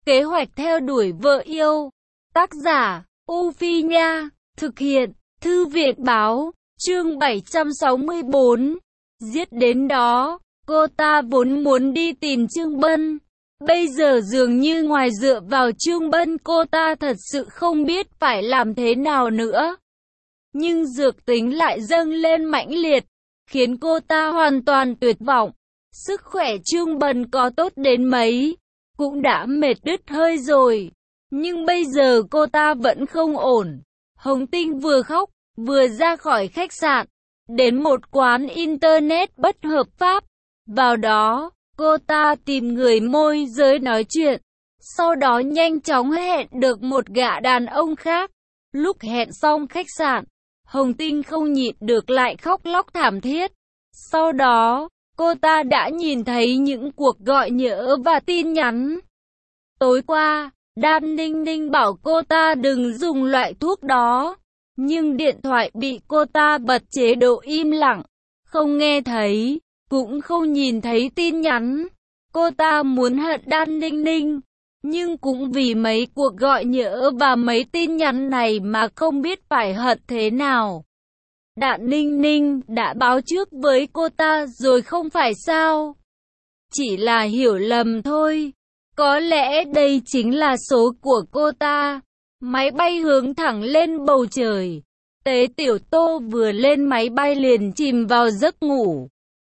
Kế hoạch theo đuổi vợ yêu. Tác giả, U Phi Nha. Thực hiện, Thư viện Báo. Chương 764. Giết đến đó. Cô ta vốn muốn đi tìm Trương Bân. Bây giờ dường như ngoài dựa vào Trương Bân, cô ta thật sự không biết phải làm thế nào nữa. Nhưng dược tính lại dâng lên mãnh liệt, khiến cô ta hoàn toàn tuyệt vọng. Sức khỏe Trương Bân có tốt đến mấy, cũng đã mệt đứt hơi rồi. Nhưng bây giờ cô ta vẫn không ổn. Hồng Tinh vừa khóc, vừa ra khỏi khách sạn, đến một quán internet bất hợp pháp. Vào đó, cô ta tìm người môi giới nói chuyện. Sau đó nhanh chóng hẹn được một gã đàn ông khác. Lúc hẹn xong khách sạn, Hồng Tinh không nhịn được lại khóc lóc thảm thiết. Sau đó, cô ta đã nhìn thấy những cuộc gọi nhỡ và tin nhắn. Tối qua, Đan Ninh Ninh bảo cô ta đừng dùng loại thuốc đó. Nhưng điện thoại bị cô ta bật chế độ im lặng, không nghe thấy, cũng không nhìn thấy tin nhắn. Cô ta muốn hận Đan Ninh Ninh, nhưng cũng vì mấy cuộc gọi nhỡ và mấy tin nhắn này mà không biết phải hận thế nào. Đan Ninh Ninh đã báo trước với cô ta rồi không phải sao? Chỉ là hiểu lầm thôi. Có lẽ đây chính là số của cô ta. Máy bay hướng thẳng lên bầu trời. Tế Tiểu Tô vừa lên máy bay liền chìm vào giấc ngủ.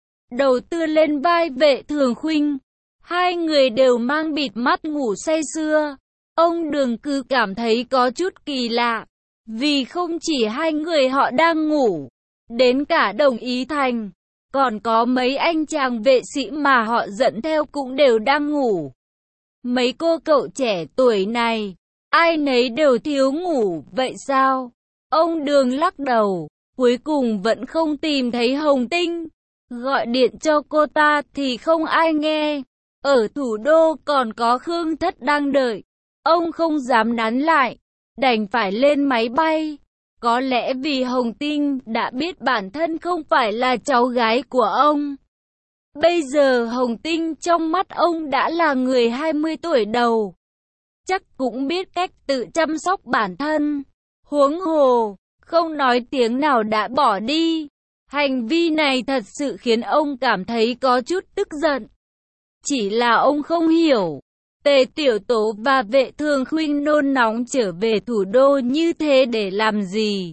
Đầu tư lên vai Vệ Thường Khuynh. Hai người đều mang bịt mắt ngủ say sưa. Ông Đường cứ cảm thấy có chút kỳ lạ. Vì không chỉ hai người họ đang ngủ, đến cả Đồng Ý Thành, còn có mấy anh chàng vệ sĩ mà họ dẫn theo cũng đều đang ngủ. Mấy cô cậu trẻ tuổi này, ai nấy đều thiếu ngủ, vậy sao? Ông Đường lắc đầu, cuối cùng vẫn không tìm thấy Hồng Tinh. Gọi điện cho cô ta thì không ai nghe. Ở thủ đô còn có Khương Thất đang đợi. Ông không dám nán lại, đành phải lên máy bay. Có lẽ vì Hồng Tinh đã biết bản thân không phải là cháu gái của ông. Bây giờ Hồng Tinh trong mắt ông đã là người 20 tuổi đầu. Chắc cũng biết cách tự chăm sóc bản thân. Huống hồ, không nói tiếng nào đã bỏ đi. Hành vi này thật sự khiến ông cảm thấy có chút tức giận. Chỉ là ông không hiểu, Tề Tiểu Tố và Vệ Thường Khuynh nôn nóng trở về thủ đô như thế để làm gì?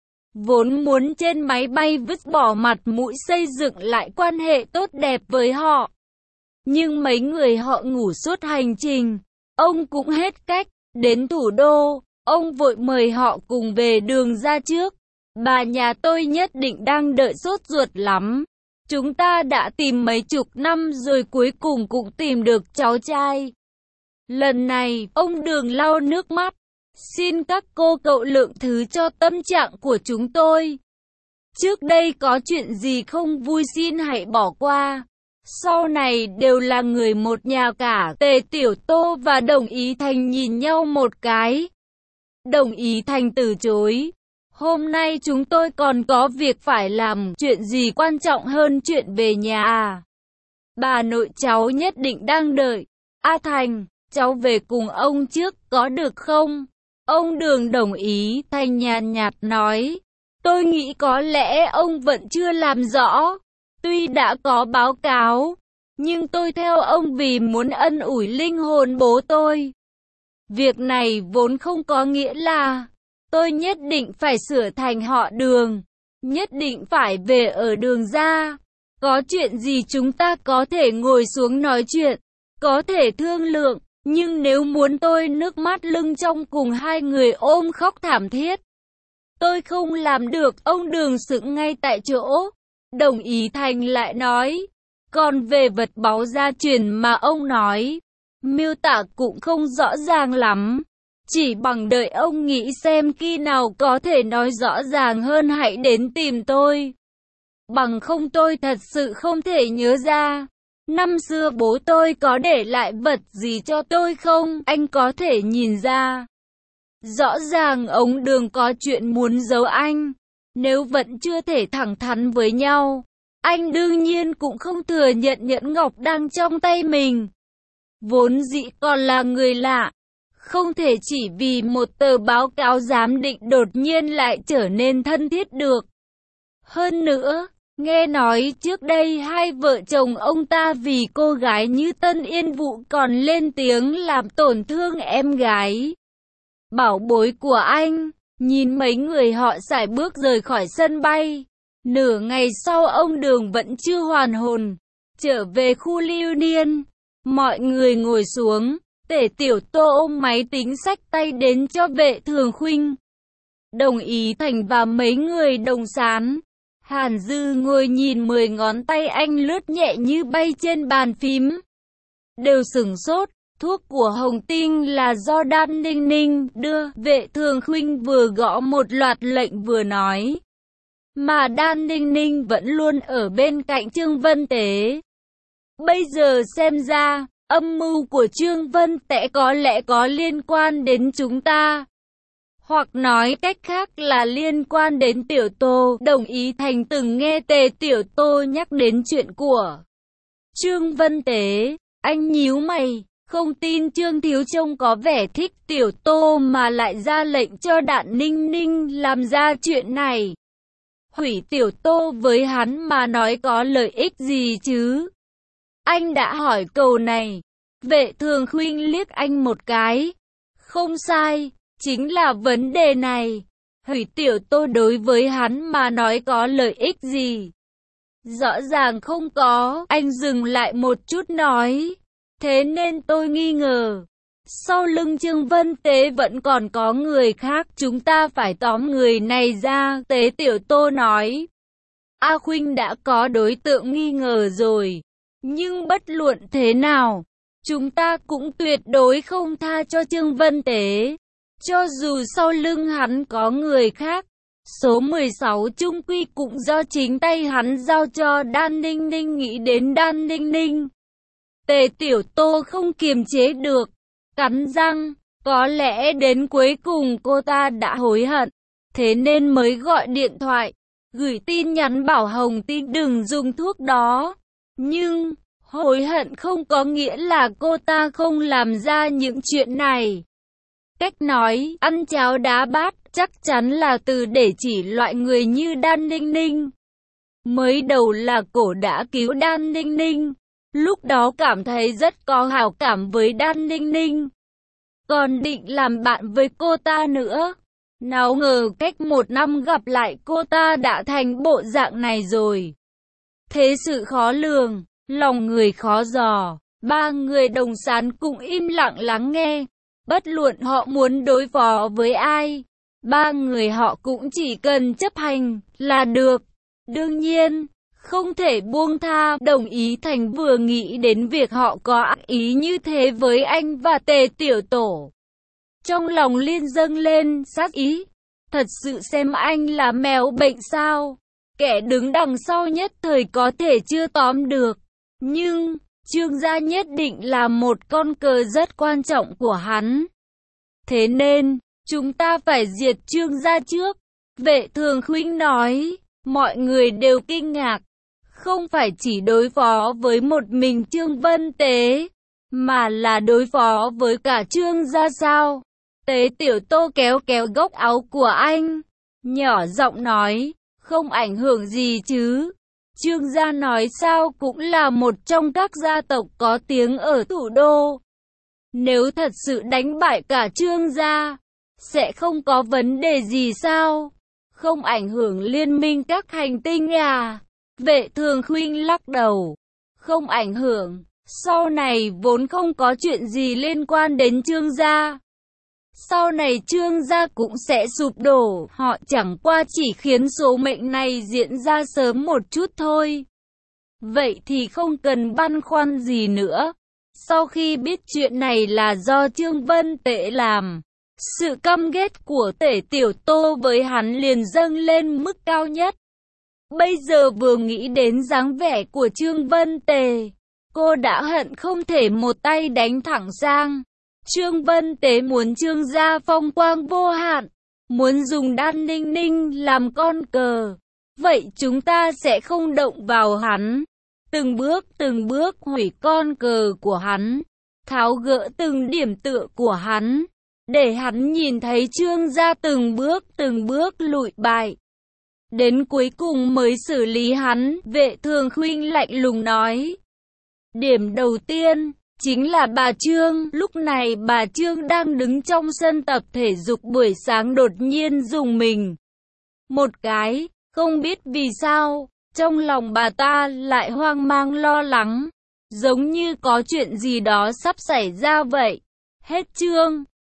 Vốn muốn trên máy bay vứt bỏ mặt mũi xây dựng lại quan hệ tốt đẹp với họ. Nhưng mấy người họ ngủ suốt hành trình, ông cũng hết cách. Đến thủ đô, ông vội mời họ cùng về Đường ra trước. Bà nhà tôi nhất định đang đợi sốt ruột lắm. Chúng ta đã tìm mấy chục năm rồi cuối cùng cũng tìm được cháu trai. Lần này, ông Đường lau nước mắt. Xin các cô cậu lượng thứ cho tâm trạng của chúng tôi. Trước đây có chuyện gì không vui xin hãy bỏ qua. Sau này đều là người một nhà cả. Tề Tiểu Tô và Đồng Ý Thành nhìn nhau một cái. Đồng Ý Thành từ chối. Hôm nay chúng tôi còn có việc phải làm, chuyện gì quan trọng hơn chuyện về nhà à? Bà nội cháu nhất định đang đợi. A Thành, cháu về cùng ông trước có được không? Ông Đường đồng ý. Thành nhàn nhạt nói. Tôi nghĩ có lẽ ông vẫn chưa làm rõ. Tuy đã có báo cáo, nhưng tôi theo ông vì muốn ân ủi linh hồn bố tôi. Việc này vốn không có nghĩa là tôi nhất định phải sửa thành họ Đường, nhất định phải về ở Đường ra. Có chuyện gì chúng ta có thể ngồi xuống nói chuyện, có thể thương lượng. Nhưng nếu muốn tôi nước mắt lưng tròng cùng hai người ôm khóc thảm thiết, tôi không làm được. Ông Đường sững ngay tại chỗ. Đồng Ý Thành lại nói. Còn về vật báu gia truyền mà ông nói, miêu tả cũng không rõ ràng lắm. Chỉ bằng đợi ông nghĩ xem khi nào có thể nói rõ ràng hơn hãy đến tìm tôi. Bằng không tôi thật sự không thể nhớ ra. Năm xưa bố tôi có để lại vật gì cho tôi không? Anh có thể nhìn ra. Rõ ràng ông Đường có chuyện muốn giấu anh. Nếu vẫn chưa thể thẳng thắn với nhau, anh đương nhiên cũng không thừa nhận nhẫn ngọc đang trong tay mình. vốn dĩ còn là người lạ. Không thể chỉ vì một tờ báo cáo giám định đột nhiên lại trở nên thân thiết được. Hơn nữa, nghe nói trước đây hai vợ chồng ông ta vì cô gái như Tân Yên Vũ còn lên tiếng làm tổn thương em gái bảo bối của anh. Nhìn mấy người họ sải bước rời khỏi sân bay. Nửa ngày sau ông Đường vẫn chưa hoàn hồn. Trở về khu lưu niên, mọi người ngồi xuống. Tể Tiểu Tô ôm máy tính xách tay đến cho Vệ Thường Khuynh, Đồng Ý Thành và mấy người Đồng Sán. Hàn Dư ngồi nhìn 10 ngón tay anh lướt nhẹ như bay trên bàn phím. Đều sửng sốt, thuốc của Hồng Tinh là do Đan Ninh Ninh đưa. Vệ Thường Khuynh vừa gõ một loạt lệnh vừa nói. Mà Đan Ninh Ninh vẫn luôn ở bên cạnh Trương Vân Tế. Bây giờ xem ra, âm mưu của Trương Vân Tế có lẽ có liên quan đến chúng ta. Hoặc nói cách khác là liên quan đến Tiểu Tô. Đồng Ý Thành từng nghe Tề Tiểu Tô nhắc đến chuyện của Trương Vân Tế. Anh nhíu mày, không tin Trương Thiếu Trông có vẻ thích Tiểu Tô mà lại ra lệnh cho Đan Ninh Ninh làm ra chuyện này. Hủy Tiểu Tô với hắn mà nói có lợi ích gì chứ? Anh đã hỏi câu này. Vệ Thường Khuynh liếc anh một cái. Không sai, chính là vấn đề này. Hủy Tiểu Tô đối với hắn mà nói có lợi ích gì? Rõ ràng không có. Anh dừng lại một chút nói. Thế nên tôi nghi ngờ. Sau lưng Trương Vân Tế vẫn còn có người khác. Chúng ta phải tóm người này ra. Tế Tiểu Tô nói. A Khuynh đã có đối tượng nghi ngờ rồi. Nhưng bất luận thế nào, chúng ta cũng tuyệt đối không tha cho Trương Vân Tế. Cho dù sau lưng hắn có người khác, số 16 chung quy cũng do chính tay hắn giao cho Đan Ninh Ninh. Nghĩ đến Đan Ninh Ninh, Tề Tiểu Tô không kiềm chế được, cắn răng. Có lẽ đến cuối cùng cô ta đã hối hận, thế nên mới gọi điện thoại, gửi tin nhắn bảo Hồng Tinh đừng dùng thuốc đó. Nhưng, hối hận không có nghĩa là cô ta không làm ra những chuyện này. Cách nói, ăn cháo đá bát, chắc chắn là từ để chỉ loại người như Đan Ninh Ninh. Mới đầu là cổ đã cứu Đan Ninh Ninh, lúc đó cảm thấy rất có hảo cảm với Đan Ninh Ninh. Còn định làm bạn với cô ta nữa. Nào ngờ cách 1 năm gặp lại cô ta đã thành bộ dạng này rồi. Thế sự khó lường, lòng người khó dò. Ba người Đồng Sán cũng im lặng lắng nghe. Bất luận họ muốn đối phó với ai, ba người họ cũng chỉ cần chấp hành là được. Đương nhiên, không thể buông tha. Đồng Ý Thành vừa nghĩ đến việc họ có ác ý như thế với anh và Tề Tiểu Tổ, trong lòng liền dâng lên sát ý. Thật sự xem anh là mèo bệnh sao? Kẻ đứng đằng sau nhất thời có thể chưa tóm được, nhưng Trương gia nhất định là một con cờ rất quan trọng của hắn. Thế nên, chúng ta phải diệt Trương gia trước. Vệ Thường Khuynh nói. Mọi người đều kinh ngạc. Không phải chỉ đối phó với một mình Trương Vân Tế, mà là đối phó với cả Trương gia sao? Tế Tiểu Tô kéo kéo góc áo của anh, nhỏ giọng nói, không ảnh hưởng gì chứ. Trương gia nói sao cũng là một trong các gia tộc có tiếng ở thủ đô. Nếu thật sự đánh bại cả Trương gia, sẽ không có vấn đề gì sao? Không ảnh hưởng liên minh các hành tinh à? Vệ Thường Khuynh lắc đầu. Không ảnh hưởng, sau này vốn không có chuyện gì liên quan đến Trương gia. Sau này Trương gia cũng sẽ sụp đổ, họ chẳng qua chỉ khiến số mệnh này diễn ra sớm một chút thôi. Vậy thì không cần băn khoăn gì nữa. Sau khi biết chuyện này là do Trương Vân Tế làm, sự căm ghét của Tề Tiểu Tô với hắn liền dâng lên mức cao nhất. Bây giờ vừa nghĩ đến dáng vẻ của Trương Vân Tế, cô đã hận không thể một tay đánh thẳng sang. Trương Vân Tế muốn Trương gia phong quang vô hạn, muốn dùng Đan Ninh Ninh làm con cờ. Vậy chúng ta sẽ không động vào hắn, từng bước hủy con cờ của hắn. tháo gỡ từng điểm tựa của hắn, để hắn nhìn thấy Trương gia từng bước lụi bại. Đến cuối cùng mới xử lý hắn, Vệ Thường Khuynh lạnh lùng nói. Điểm đầu tiên, chính là bà Trương. Lúc này bà Trương đang đứng trong sân tập thể dục buổi sáng đột nhiên rùng mình một cái, không biết vì sao, trong lòng bà ta lại hoang mang lo lắng, giống như có chuyện gì đó sắp xảy ra vậy. Hết chương.